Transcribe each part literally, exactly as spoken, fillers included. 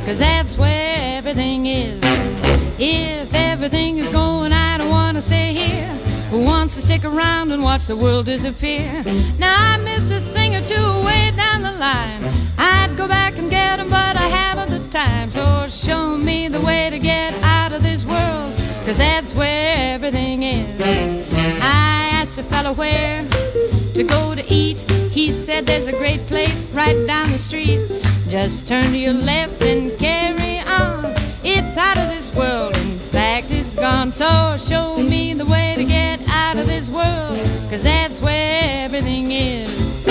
'cause that's where everything is. If everything is going, I don't want to stay here. Who wants to stick around and watch the world disappear? Now I missed a thing or two way down the line. I'd go back and get 'em, but I haven't the time. So show me the way to get out of this world, 'cause that's where everything is. I asked a fellow where to go to eat. He said there's a great place right down the street. Just turn to your left and carry on. It's out of this world, in fact it's gone. So show me the way to get out of this world, 'cause that's where everything is.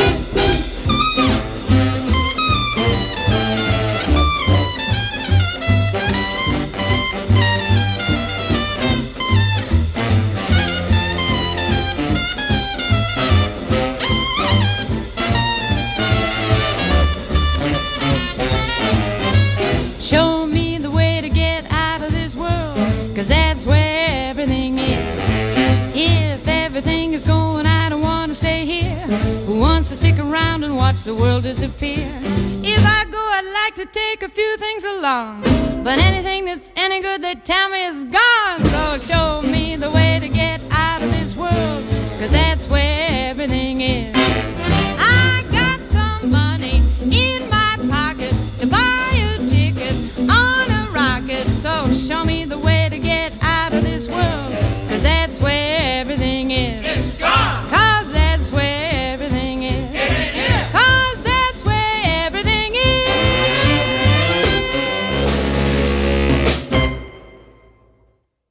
Show me the way to get out of this world, 'cause that's where everything is. If everything is going, I don't want to stay here. Who wants to stick around and watch the world disappear? If I go, I'd like to take a few things along, but anything that's any good they tell me is gone. So show me the way to get out of this world, 'cause that's where everything is.